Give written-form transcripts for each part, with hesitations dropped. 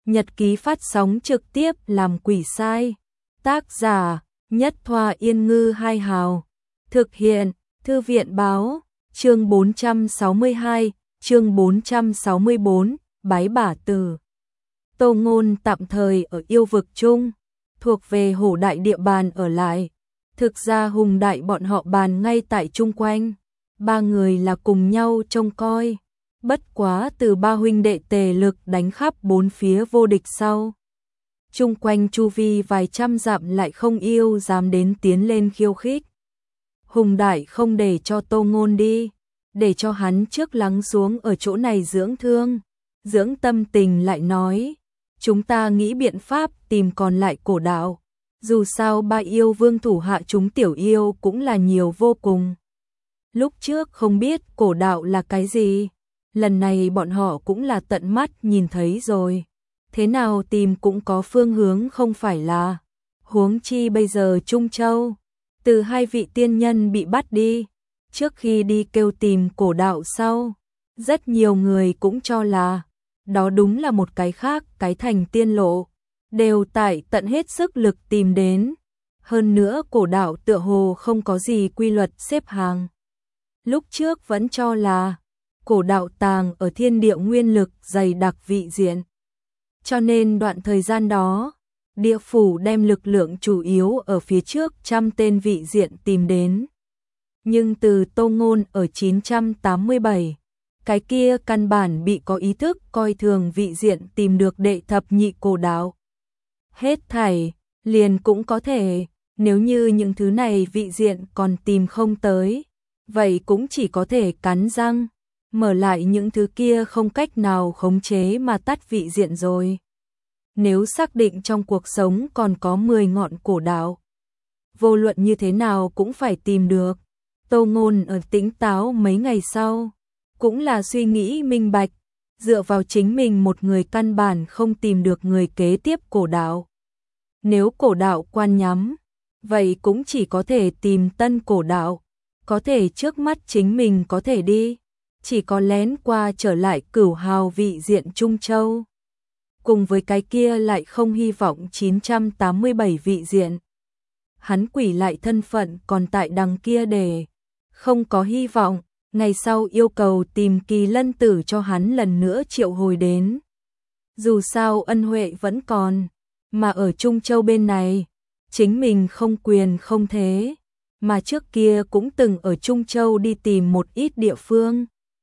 Nhật ký phát sóng trực tiếp làm quỷ sai. Tác giả Nhất Thoa Yên Ngư Hai Hào. Thực hiện Thư viện Báo. Chương 462, chương 464, Bái Bả Tử. Tô Ngôn tạm thời ở yêu vực chung, thuộc về Hổ Đại địa bàn ở lại. Thực ra Hùng Đại bọn họ bàn ngay tại chung quanh, ba người là cùng nhau trông coi. Bất quá từ ba huynh đệ tề lực đánh khắp bốn phía vô địch sau. Chung quanh chu vi vài trăm dặm lại không yêu dám đến tiến lên khiêu khích. Hùng Đại không để cho Tô Ngôn đi, để cho hắn trước lắng xuống ở chỗ này dưỡng thương, dưỡng tâm tình lại nói. Chúng ta nghĩ biện pháp tìm còn lại cổ đạo. Dù sao ba yêu vương thủ hạ chúng tiểu yêu cũng là nhiều vô cùng. Lúc trước không biết cổ đạo là cái gì, lần này bọn họ cũng là tận mắt nhìn thấy rồi. Thế nào tìm cũng có phương hướng không phải là. Huống chi bây giờ Trung Châu, từ hai vị tiên nhân bị bắt đi, trước khi đi kêu tìm cổ đạo sau, rất nhiều người cũng cho là đó đúng là một cái khác, cái thành tiên lộ, đều tại tận hết sức lực tìm đến. Hơn nữa cổ đạo tựa hồ không có gì quy luật xếp hàng. Lúc trước vẫn cho là cổ đạo tàng ở thiên địa nguyên lực dày đặc vị diện. Cho nên đoạn thời gian đó, địa phủ đem lực lượng chủ yếu ở phía trước 100 tên vị diện tìm đến. Nhưng từ Tô Ngôn ở 987, cái kia căn bản bị có ý thức coi thường vị diện tìm được đệ thập nhị cổ đạo. Hết thảy, liền cũng có thể, nếu như những thứ này vị diện còn tìm không tới, vậy cũng chỉ có thể cắn răng, mở lại những thứ kia không cách nào khống chế mà tắt vị diện rồi. Nếu xác định trong cuộc sống còn có 10 ngọn cổ đạo, vô luận như thế nào cũng phải tìm được. Tô Ngôn ở tỉnh táo mấy ngày sau, cũng là suy nghĩ minh bạch, dựa vào chính mình một người căn bản không tìm được người kế tiếp cổ đạo. Nếu cổ đạo quan nhắm, vậy cũng chỉ có thể tìm tân cổ đạo, có thể trước mắt chính mình có thể đi, chỉ có lén qua trở lại Cửu Hào vị diện Trung Châu. Cùng với cái kia lại không hy vọng 987 vị diện. Hắn quỷ lại thân phận còn tại đằng kia để không có hy vọng, ngày sau yêu cầu tìm Kỳ Lân Tử cho hắn lần nữa triệu hồi đến. Dù sao ân huệ vẫn còn, mà ở Trung Châu bên này, chính mình không quyền không thế, mà trước kia cũng từng ở Trung Châu đi tìm một ít địa phương.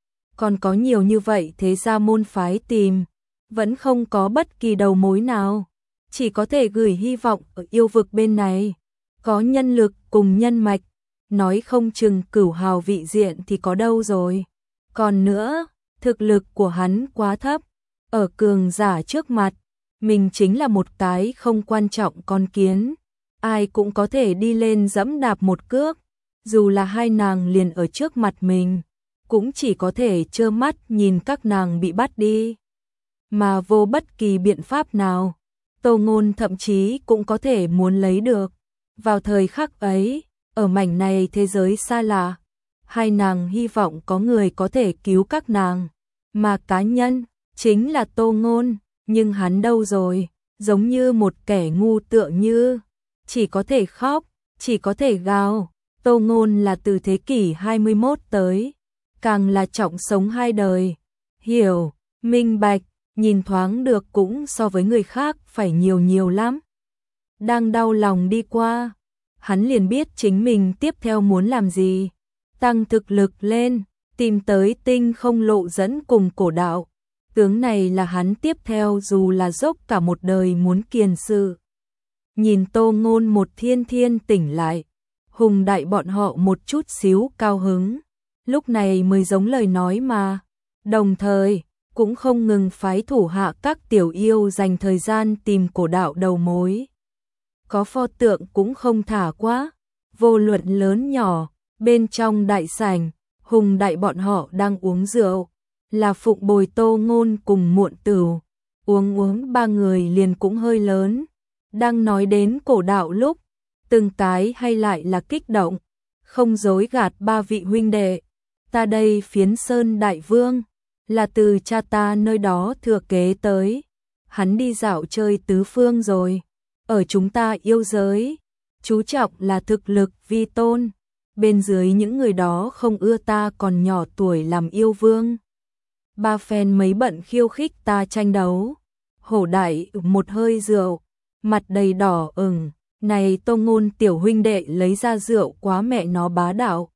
Còn có nhiều như vậy thế ra môn phái tìm, vẫn không có bất kỳ đầu mối nào, chỉ có thể gửi hy vọng ở yêu vực bên này, có nhân lực cùng nhân mạch, nói không chừng Cửu Hào vị diện thì có đâu rồi. Còn nữa, thực lực của hắn quá thấp, ở cường giả trước mặt, mình chính là một cái không quan trọng con kiến, ai cũng có thể đi lên giẫm đạp một cước, dù là hai nàng liền ở trước mặt mình, cũng chỉ có thể trơ mắt nhìn các nàng bị bắt đi. Mà vô bất kỳ biện pháp nào, Tô Ngôn thậm chí cũng có thể muốn lấy được. Vào thời khắc ấy, ở mảnh này thế giới xa lạ, hai nàng hy vọng có người có thể cứu các nàng, mà cá nhân chính là Tô Ngôn, nhưng hắn đâu rồi, giống như một kẻ ngu tựa như, chỉ có thể khóc, chỉ có thể gào. Tô Ngôn là từ thế kỷ 21 tới, càng là trọng sống hai đời, hiểu, minh bạch, nhìn thoáng được cũng so với người khác phải nhiều lắm. Đang đau lòng đi qua, hắn liền biết chính mình tiếp theo muốn làm gì, tăng thực lực lên, tìm tới tinh không lộ dẫn cùng cổ đạo. Tướng này là hắn tiếp theo dù là dốc cả một đời muốn kiền sự. Nhìn Tô Ngôn một thiên tỉnh lại, Hùng Đại bọn họ một chút xíu cao hứng, lúc này mới giống lời nói mà, đồng thời cũng không ngừng phái thủ hạ các tiểu yêu dành thời gian tìm cổ đạo đầu mối. Có pho tượng cũng không thả quá, vô luận lớn nhỏ, bên trong đại sảnh, Hùng Đại bọn họ đang uống rượu, là Phụng Bồi, Tô Ngôn cùng Muộn Tửu, uống ba người liền cũng hơi lớn. Đang nói đến cổ đạo lúc, từng cái hay lại là kích động, không dối gạt ba vị huynh đệ, ta đây Phiến Sơn Đại Vương, là từ cha ta nơi đó thừa kế tới, hắn đi dạo chơi tứ phương rồi. Ở chúng ta yêu giới, chú trọng là thực lực vi tôn. Bên dưới những người đó không ưa ta còn nhỏ tuổi làm yêu vương. Ba phen mấy bận khiêu khích ta tranh đấu. Hổ Đại một hơi rượu, mặt đầy đỏ ửng. Này Tô Ngôn tiểu huynh đệ lấy ra rượu quá mẹ nó bá đạo.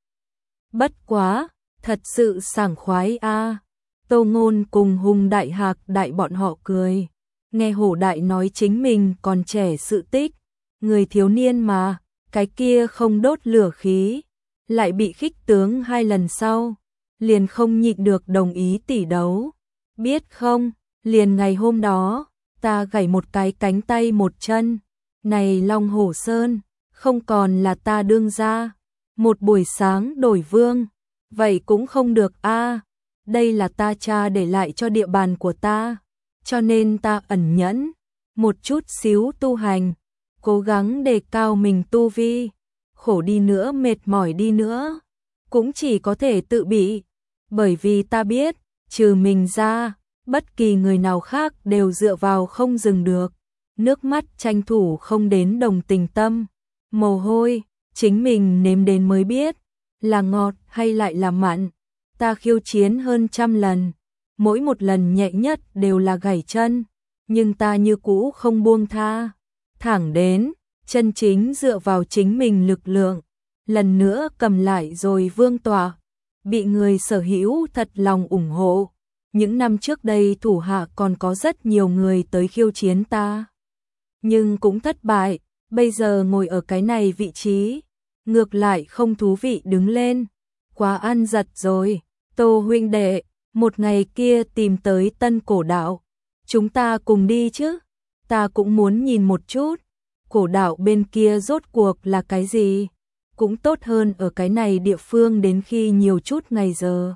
Bất quá, thật sự sảng khoái a. Tô Ngôn cùng Hùng Đại Hạc Đại bọn họ cười. Nghe Hổ Đại nói chính mình còn trẻ sự tích. Người thiếu niên mà, cái kia không đốt lửa khí. Lại bị khích tướng 2 lần sau. Liền không nhịn được đồng ý tỷ đấu. Biết không, liền ngày hôm đó, ta gãy một cái cánh tay một chân. Này Long Hổ Sơn, không còn là ta đương gia. Một buổi sáng đổi vương, vậy cũng không được a. Đây là ta cha để lại cho địa bàn của ta, cho nên ta ẩn nhẫn, một chút xíu tu hành, cố gắng đề cao mình tu vi. Khổ đi nữa mệt mỏi đi nữa, cũng chỉ có thể tự bị. Bởi vì ta biết, trừ mình ra, bất kỳ người nào khác đều dựa vào không dừng được. Nước mắt tranh thủ không đến đồng tình tâm. Mồ hôi, chính mình nếm đến mới biết, là ngọt hay lại là mặn. Ta khiêu chiến hơn 100 lần, mỗi một lần nhẹ nhất đều là gãy chân, nhưng ta như cũ không buông tha. Thẳng đến, chân chính dựa vào chính mình lực lượng, lần nữa cầm lại rồi vương tọa, bị người sở hữu thật lòng ủng hộ. Những năm trước đây thủ hạ còn có rất nhiều người tới khiêu chiến ta, nhưng cũng thất bại. Bây giờ ngồi ở cái này vị trí, ngược lại không thú vị đứng lên, quá ăn giật rồi. Tô huynh đệ, một ngày kia tìm tới Tân Cổ Đạo, chúng ta cùng đi chứ, ta cũng muốn nhìn một chút, cổ đạo bên kia rốt cuộc là cái gì, cũng tốt hơn ở cái này địa phương đến khi nhiều chút ngày giờ.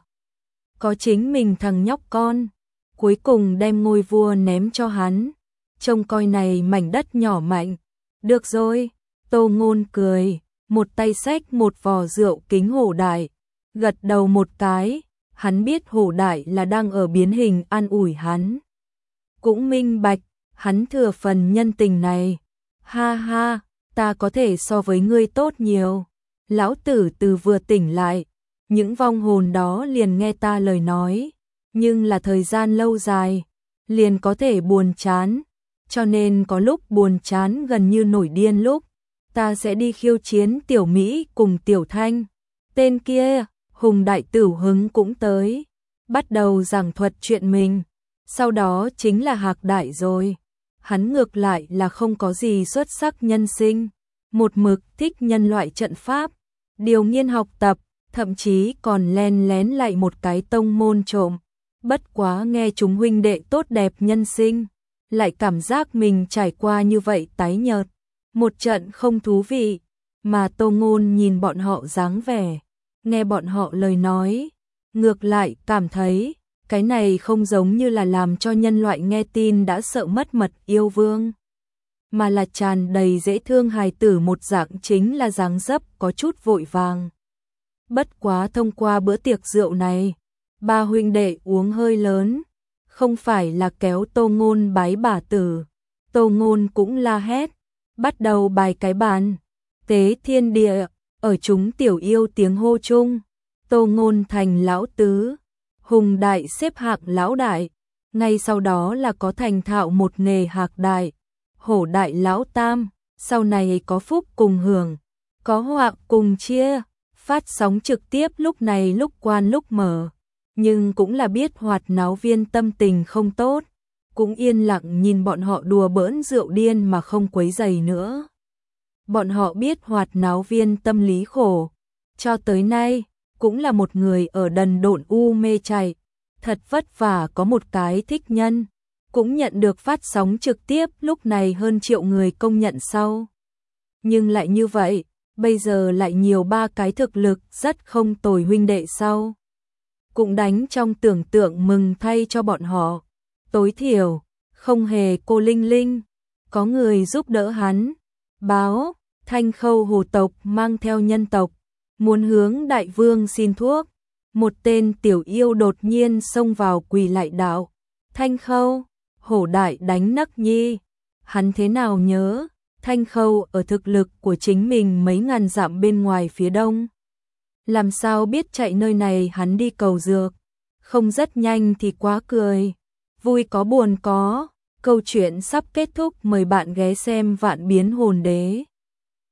Có chính mình thằng nhóc con, cuối cùng đem ngôi vua ném cho hắn, trông coi này mảnh đất nhỏ mạnh. Được rồi, Tô Ngôn cười, một tay xách một vò rượu kính Hổ Đại, gật đầu một cái, hắn biết Hổ Đại là đang ở biến hình an ủi hắn. Cũng minh bạch, hắn thừa phần nhân tình này. Ha ha, ta có thể so với ngươi tốt nhiều. Lão tử từ vừa tỉnh lại, những vong hồn đó liền nghe ta lời nói, nhưng là thời gian lâu dài, liền có thể buồn chán. Cho nên có lúc buồn chán gần như nổi điên lúc, ta sẽ đi khiêu chiến Tiểu Mỹ cùng Tiểu Thanh. Tên kia, Hùng Đại Tửu hứng cũng tới, bắt đầu giảng thuật chuyện mình. Sau đó chính là Hạc Đại rồi. Hắn ngược lại là không có gì xuất sắc nhân sinh, một mực thích nhân loại trận pháp, điều nghiên học tập, thậm chí còn len lén lại một cái tông môn trộm. Bất quá nghe chúng huynh đệ tốt đẹp nhân sinh, lại cảm giác mình trải qua như vậy tái nhợt, một trận không thú vị. Mà Tô Ngôn nhìn bọn họ dáng vẻ, nghe bọn họ lời nói, ngược lại cảm thấy cái này không giống như là làm cho nhân loại nghe tin đã sợ mất mật yêu vương, mà là tràn đầy dễ thương hài tử một dạng, chính là dáng dấp có chút vội vàng. Bất quá thông qua bữa tiệc rượu này, ba huynh đệ uống hơi lớn, không phải là kéo Tô Ngôn bái bà tử. Tô Ngôn cũng la hét, bắt đầu bài cái bàn. Tế thiên địa, ở chúng tiểu yêu tiếng hô chung, Tô Ngôn thành lão tứ, Hùng Đại xếp hạng lão đại, ngay sau đó là có thành thạo một nghề Hạc Đại, Hổ Đại lão tam, sau này có phúc cùng hưởng, có họa cùng chia. Phát sóng trực tiếp lúc này lúc quan lúc mở, nhưng cũng là biết hoạt náo viên tâm tình không tốt, cũng yên lặng nhìn bọn họ đùa bỡn rượu điên mà không quấy rầy nữa. Bọn họ biết hoạt náo viên tâm lý khổ, cho tới nay cũng là một người ở đần độn u mê chạy, thật vất vả có một cái thích nhân, cũng nhận được phát sóng trực tiếp lúc này hơn 1 triệu người công nhận sau. Nhưng lại như vậy, bây giờ lại nhiều 3 cái thực lực rất không tồi huynh đệ sau. Cũng đánh trong tưởng tượng mừng thay cho bọn họ. Tối thiểu, không hề cô Linh Linh, có người giúp đỡ hắn. Báo, Thanh Khâu hồ tộc mang theo nhân tộc, muốn hướng đại vương xin thuốc. Một tên tiểu yêu đột nhiên xông vào quỳ lại đạo. Thanh Khâu, Hổ đại đánh Nắc Nhi, hắn thế nào nhớ Thanh Khâu ở thực lực của chính mình mấy ngàn dặm bên ngoài phía đông. Làm sao biết chạy nơi này hắn đi cầu dược, không rất nhanh thì quá cười. Vui có buồn có, câu chuyện sắp kết thúc, mời bạn ghé xem Vạn Biến Hồn Đế.